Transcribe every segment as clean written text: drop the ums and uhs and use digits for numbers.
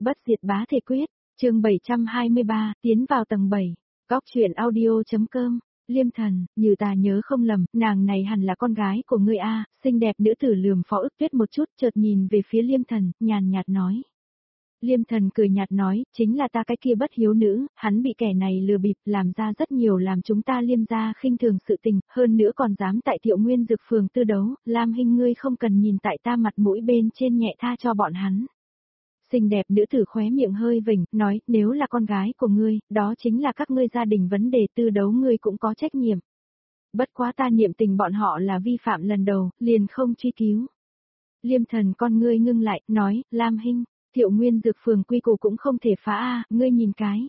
Bất diệt bá thể quyết, chương 723, tiến vào tầng 7. Góc truyện audio.com. Liêm Thần, như ta nhớ không lầm, nàng này hẳn là con gái của ngươi a. Xinh đẹp nữ tử lườm Phó Ức Tuyết một chút, chợt nhìn về phía Liêm Thần, nhàn nhạt nói. Liêm Thần cười nhạt nói, chính là ta cái kia bất hiếu nữ, hắn bị kẻ này lừa bịp, làm ra rất nhiều làm chúng ta Liêm gia khinh thường sự tình, hơn nữa còn dám tại Thiệu Nguyên Dược Phường tư đấu, Lam Hinh ngươi không cần nhìn tại ta mặt mũi bên trên nhẹ tha cho bọn hắn. Xinh đẹp nữ tử khóe miệng hơi vểnh, nói, nếu là con gái của ngươi, đó chính là các ngươi gia đình vấn đề tư đấu ngươi cũng có trách nhiệm. Bất quá ta niệm tình bọn họ là vi phạm lần đầu, liền không truy cứu. Liêm Thần con ngươi ngưng lại, nói, Lam Hinh, Thiệu Nguyên Dược Phường quy củ cũng không thể phá a, ngươi nhìn cái.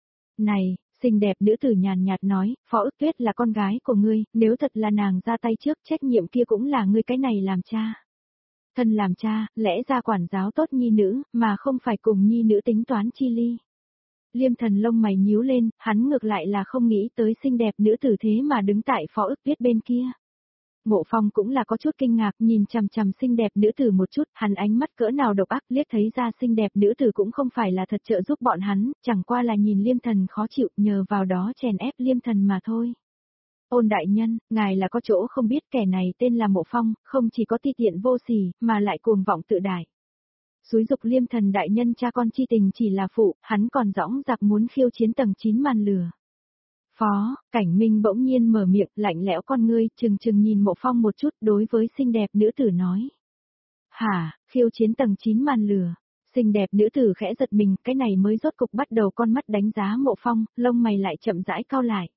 Này, xinh đẹp nữ tử nhàn nhạt nói, Phó Ức Tuyết là con gái của ngươi, nếu thật là nàng ra tay trước trách nhiệm kia cũng là ngươi cái này làm cha. Thân làm cha, lẽ ra quản giáo tốt nhi nữ, mà không phải cùng nhi nữ tính toán chi ly. Liêm Thần lông mày nhíu lên, hắn ngược lại là không nghĩ tới xinh đẹp nữ tử thế mà đứng tại Phó Ức Tuyết bên kia. Mộ Phong cũng là có chút kinh ngạc, nhìn chằm chằm xinh đẹp nữ tử một chút, hắn ánh mắt cỡ nào độc ác, liếc thấy ra xinh đẹp nữ tử cũng không phải là thật trợ giúp bọn hắn, chẳng qua là nhìn Liêm Thần khó chịu, nhờ vào đó chèn ép Liêm Thần mà thôi. Ôn đại nhân, ngài là có chỗ không biết, kẻ này tên là Mộ Phong, không chỉ có ti tiện vô sỉ, mà lại cuồng vọng tự đại. Xúi dục Liêm Thần đại nhân cha con chi tình chỉ là phụ, hắn còn dõng dạc muốn khiêu chiến tầng 9 màn lửa. Phó, Cảnh Minh bỗng nhiên mở miệng, lạnh lẽo con ngươi, chừng nhìn Mộ Phong một chút, đối với xinh đẹp nữ tử nói. Hả, khiêu chiến tầng 9 màn lửa. Xinh đẹp nữ tử khẽ giật mình, cái này mới rốt cục bắt đầu con mắt đánh giá Mộ Phong, lông mày lại chậm rãi cau lại.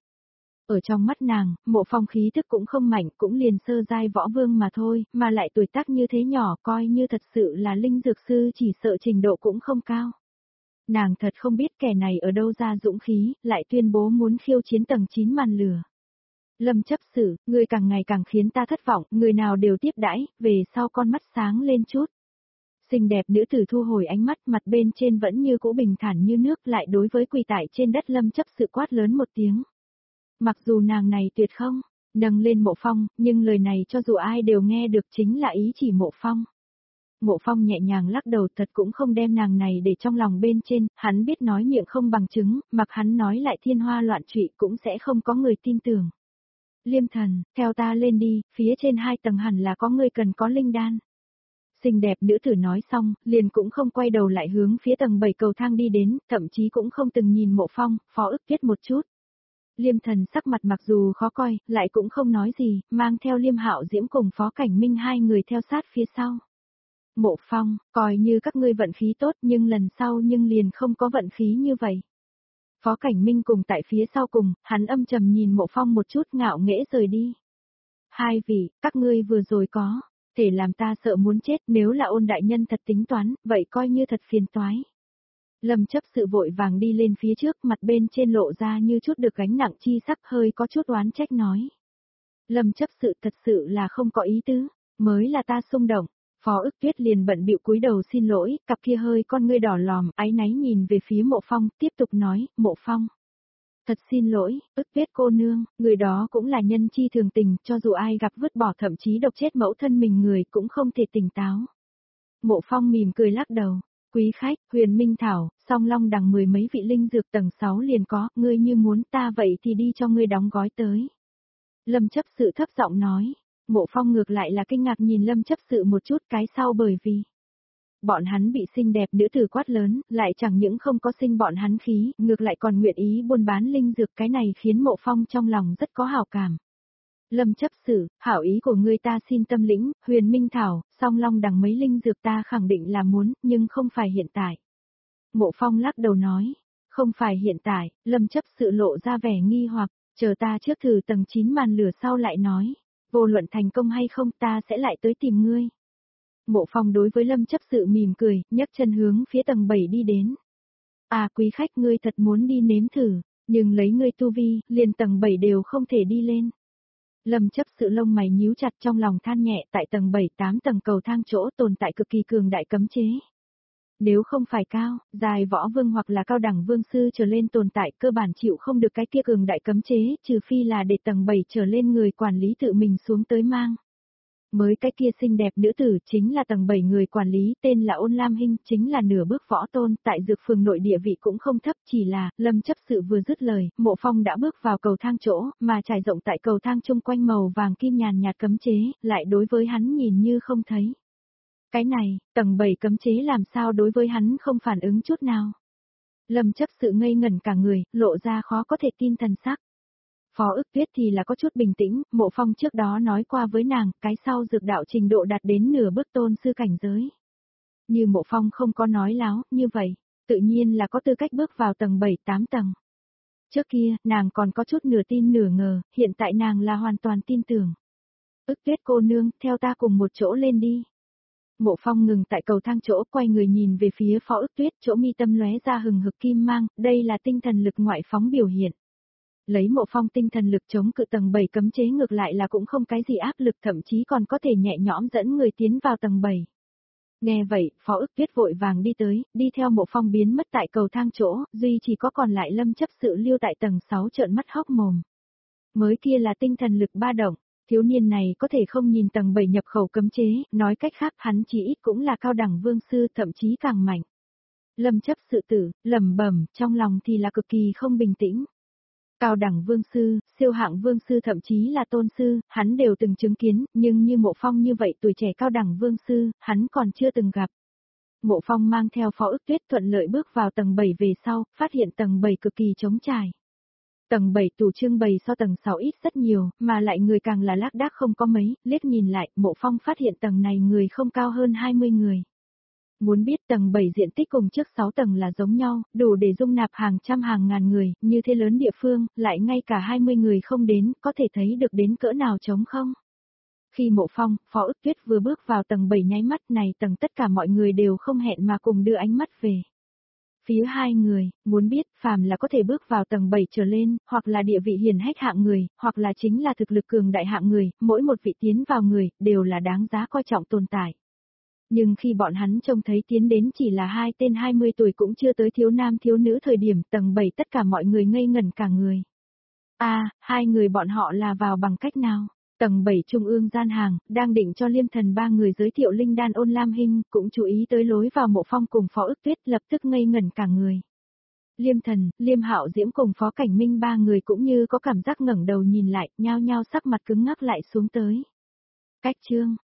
Ở trong mắt nàng, Mộ Phong khí thức cũng không mạnh, cũng liền sơ giai võ vương mà thôi, mà lại tuổi tác như thế nhỏ, coi như thật sự là linh dược sư chỉ sợ trình độ cũng không cao. Nàng thật không biết kẻ này ở đâu ra dũng khí, lại tuyên bố muốn khiêu chiến tầng 9 màn lửa. Lâm chấp sự, người càng ngày càng khiến ta thất vọng, người nào đều tiếp đãi, về sau con mắt sáng lên chút. Xinh đẹp nữ tử thu hồi ánh mắt, mặt bên trên vẫn như cũ bình thản như nước, lại đối với quỳ tại trên đất Lâm chấp sự quát lớn một tiếng. Mặc dù nàng này tuyệt không, nâng lên Mộ Phong, nhưng lời này cho dù ai đều nghe được chính là ý chỉ Mộ Phong. Mộ Phong nhẹ nhàng lắc đầu, thật cũng không đem nàng này để trong lòng bên trên, hắn biết nói miệng không bằng chứng, mặc hắn nói lại thiên hoa loạn trụy cũng sẽ không có người tin tưởng. Liêm Thần, theo ta lên đi, phía trên 2 tầng hẳn là có người cần có linh đan. Xinh đẹp nữ tử nói xong, liền cũng không quay đầu lại hướng phía tầng 7 cầu thang đi đến, thậm chí cũng không từng nhìn Mộ Phong, Phó Ức Tuyết một chút. Liêm Thần sắc mặt mặc dù khó coi, lại cũng không nói gì, mang theo Liêm Hạo Diễm cùng Phó Cảnh Minh 2 người theo sát phía sau. Mộ Phong, coi như các ngươi vận khí tốt nhưng lần sau nhưng liền không có vận khí như vậy. Phó Cảnh Minh cùng tại phía sau cùng, hắn âm trầm nhìn Mộ Phong một chút ngạo nghễ rời đi. Hai vị, các ngươi vừa rồi có, thể làm ta sợ muốn chết, nếu là Ôn đại nhân thật tính toán, vậy coi như thật phiền toái. Lâm chấp sự vội vàng đi lên phía trước, mặt bên trên lộ ra như chút được gánh nặng chi sắc, hơi có chút oán trách nói. Lâm chấp sự thật sự là không có ý tứ, mới là ta xung động. Phó Ức Tuyết liền bận bịu cúi đầu xin lỗi, cặp kia hơi con ngươi đỏ lòm, áy náy nhìn về phía Mộ Phong, tiếp tục nói, Mộ Phong. Thật xin lỗi, Ức Tuyết cô nương, người đó cũng là nhân chi thường tình, cho dù ai gặp vứt bỏ thậm chí độc chết mẫu thân mình người cũng không thể tỉnh táo. Mộ Phong mỉm cười lắc đầu, quý khách, Huyền Minh Thảo, Song Long đằng 10 mấy vị linh dược tầng 6 liền có, ngươi như muốn ta vậy thì đi cho ngươi đóng gói tới. Lâm chấp sự thấp giọng nói. Mộ Phong ngược lại là kinh ngạc nhìn Lâm chấp sự một chút cái sau, bởi vì bọn hắn bị xinh đẹp nữ tử quát lớn, lại chẳng những không có sinh bọn hắn khí, ngược lại còn nguyện ý buôn bán linh dược, cái này khiến Mộ Phong trong lòng rất có hảo cảm. Lâm chấp sự, hảo ý của ngươi ta xin tâm lĩnh, Huyền Minh Thảo, Song Long đằng mấy linh dược ta khẳng định là muốn, nhưng không phải hiện tại. Mộ Phong lắc đầu nói, không phải hiện tại, Lâm chấp sự lộ ra vẻ nghi hoặc, chờ ta trước thử tầng 9 màn lửa sau lại nói. Vô luận thành công hay không ta sẽ lại tới tìm ngươi. Mộ Phong đối với Lâm chấp sự mỉm cười, nhấc chân hướng phía tầng 7 đi đến. À quý khách, ngươi thật muốn đi nếm thử, nhưng lấy ngươi tu vi, liền tầng 7 đều không thể đi lên. Lâm chấp sự lông mày nhíu chặt, trong lòng than nhẹ, tại tầng 7-8 tầng cầu thang chỗ tồn tại cực kỳ cường đại cấm chế. Nếu không phải cao, dài võ vương hoặc là cao đẳng vương sư trở lên tồn tại, cơ bản chịu không được cái kia cường đại cấm chế, trừ phi là để tầng 7 trở lên người quản lý tự mình xuống tới mang. Mới cái kia xinh đẹp nữ tử chính là tầng 7 người quản lý, tên là Ôn Lam Hinh, chính là nửa bước võ tôn, tại dược phường nội địa vị cũng không thấp, chỉ là, Lâm chấp sự vừa dứt lời, Mộ Phong đã bước vào cầu thang chỗ, mà trải rộng tại cầu thang chung quanh màu vàng kim nhàn nhạt cấm chế, lại đối với hắn nhìn như không thấy. Cái này, tầng 7 cấm chế làm sao đối với hắn không phản ứng chút nào. Lâm chấp sự ngây ngẩn cả người, lộ ra khó có thể tin thần sắc. Phó ức tuyết thì là có chút bình tĩnh, Mộ Phong trước đó nói qua với nàng, cái sau dược đạo trình độ đạt đến nửa bước tôn sư cảnh giới. Như Mộ Phong không có nói láo, như vậy, tự nhiên là có tư cách bước vào tầng 7-8 tầng. Trước kia, nàng còn có chút nửa tin nửa ngờ, hiện tại nàng là hoàn toàn tin tưởng. Ức tuyết cô nương, theo ta cùng một chỗ lên đi. Mộ Phong ngừng tại cầu thang chỗ, quay người nhìn về phía Phó ức tuyết, chỗ mi tâm lóe ra hừng hực kim mang, đây là tinh thần lực ngoại phóng biểu hiện. Lấy Mộ Phong tinh thần lực chống cự tầng 7 cấm chế ngược lại là cũng không cái gì áp lực, thậm chí còn có thể nhẹ nhõm dẫn người tiến vào tầng 7. Nghe vậy, Phó ức tuyết vội vàng đi tới, đi theo Mộ Phong biến mất tại cầu thang chỗ, duy chỉ có còn lại Lâm chấp sự lưu tại tầng 6 trợn mắt hốc mồm. Mới kia là tinh thần lực ba động, thiếu niên này có thể không nhìn tầng 7 nhập khẩu cấm chế, nói cách khác hắn chỉ ít cũng là cao đẳng vương sư, thậm chí càng mạnh. Lâm chấp sự tử, lẩm bẩm, trong lòng thì là cực kỳ không bình tĩnh. Cao đẳng vương sư, siêu hạng vương sư thậm chí là tôn sư, hắn đều từng chứng kiến, nhưng như Mộ Phong như vậy tuổi trẻ cao đẳng vương sư, hắn còn chưa từng gặp. Mộ Phong mang theo Phó ức tuyết thuận lợi bước vào tầng 7 về sau, phát hiện tầng 7 cực kỳ trống trải. Tầng 7 tủ trưng bày so tầng 6 ít rất nhiều, mà lại người càng là lác đác không có mấy, liếc nhìn lại, Mộ Phong phát hiện tầng này người không cao hơn 20 người. Muốn biết tầng 7 diện tích cùng trước 6 tầng là giống nhau, đủ để dung nạp hàng trăm hàng ngàn người, như thế lớn địa phương, lại ngay cả 20 người không đến, có thể thấy được đến cỡ nào trống không? Khi Mộ Phong, Phó ức tuyết vừa bước vào tầng 7 nháy mắt này tầng tất cả mọi người đều không hẹn mà cùng đưa ánh mắt về. Phía hai người, muốn biết, phàm là có thể bước vào tầng 7 trở lên, hoặc là địa vị hiển hách hạng người, hoặc là chính là thực lực cường đại hạng người, mỗi một vị tiến vào người, đều là đáng giá coi trọng tồn tại. Nhưng khi bọn hắn trông thấy tiến đến chỉ là hai tên 20 tuổi cũng chưa tới thiếu nam thiếu nữ thời điểm tầng 7 tất cả mọi người ngây ngẩn cả người. Hai người bọn họ là vào bằng cách nào? Tầng 7 trung ương gian hàng, đang định cho Liêm Thần ba người giới thiệu linh đan Ôn Lam Hinh, cũng chú ý tới lối vào Mộ Phong cùng Phó ức tuyết lập tức ngây ngẩn cả người. Liêm Thần, Liêm Hạo Diễm cùng Phó Cảnh Minh ba người cũng như có cảm giác ngẩng đầu nhìn lại, nhao nhao sắc mặt cứng ngắc lại xuống tới. Cách chương